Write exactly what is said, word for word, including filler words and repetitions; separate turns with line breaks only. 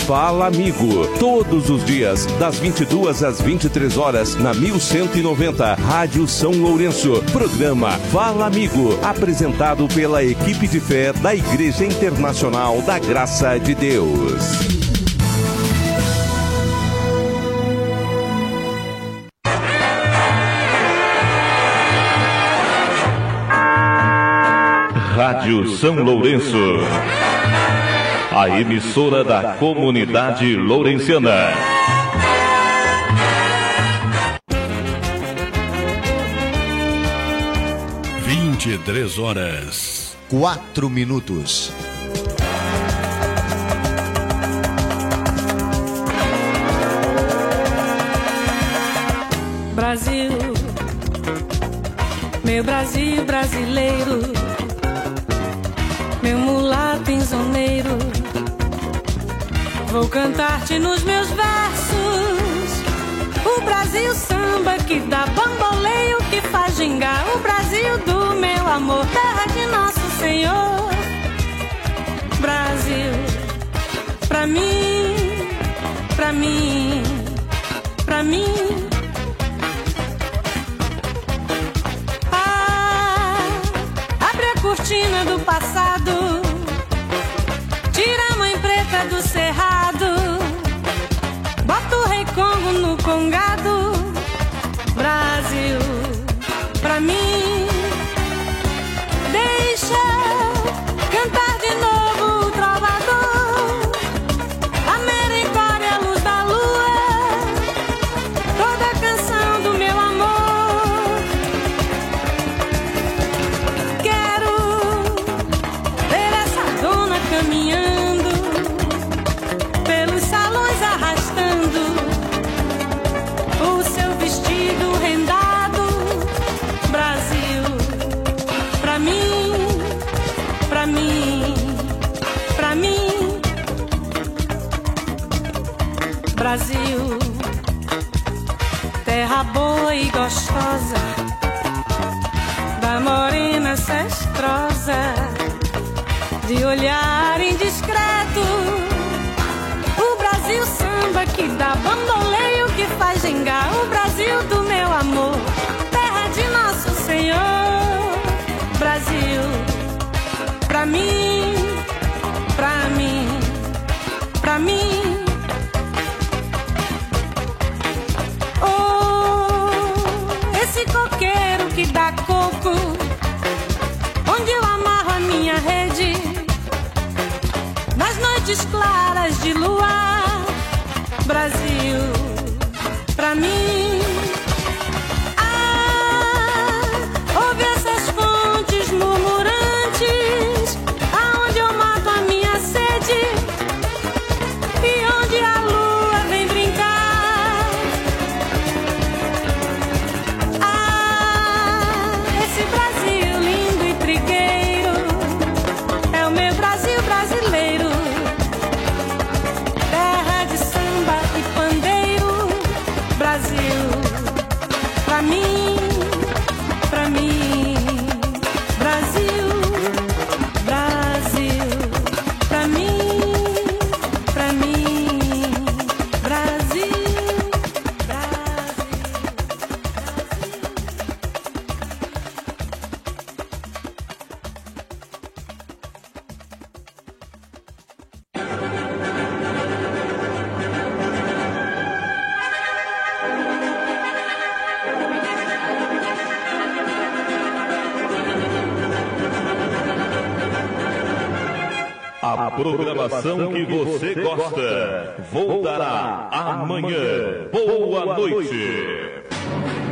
Fala Amigo, todos os dias, das vinte e duas às vinte e três horas, na mil cento e noventa, Rádio São Lourenço. Programa Fala Amigo, apresentado pela equipe de fé da Igreja Internacional da Graça de Deus.
Rádio São Lourenço, a emissora da comunidade lourenciana.
vinte e três horas, quatro minutos.
Brasil, meu Brasil brasileiro, meu mulato insoneiro, vou cantar-te nos meus versos o Brasil samba que dá bamboleio, que faz gingar, o Brasil do meu amor, terra de nosso Senhor. Brasil, pra mim, pra mim, pra mim. Cortina do passado, tira a mãe preta do cerrado, bota o rei Congo no congado. Brasil, pra mim, deixa cantar de novo o trovador, a mericória, a luz da lua, toda a canção do meu amor. Caminhando pelos salões, arrastando o seu vestido rendado. Brasil, pra mim, pra mim, pra mim. Brasil, terra boa e gostosa da morena ancestrosa, de olhar indiscreto, o Brasil samba que dá bamboleio, que faz gingar, o Brasil do meu amor, terra de nosso Senhor. Brasil, pra mim, pra mim, pra mim. Oh, esse coqueiro que dá coco, onde eu amarro a minha rede, nas noites claras de luar. Brasil, pra mim. Ah, ouve essas fontes murmurantes, aonde eu mato a minha sede e onde a lua vem brincar. Ah, esse Brasil lindo e trigueiro é o meu Brasil brasileiro, terra de samba e pandeiro. Brasil, pra mim, pra mim. Brasil, Brasil, pra mim, pra mim. Brasil, Brasil,
A programação que você gosta voltará amanhã. Boa noite.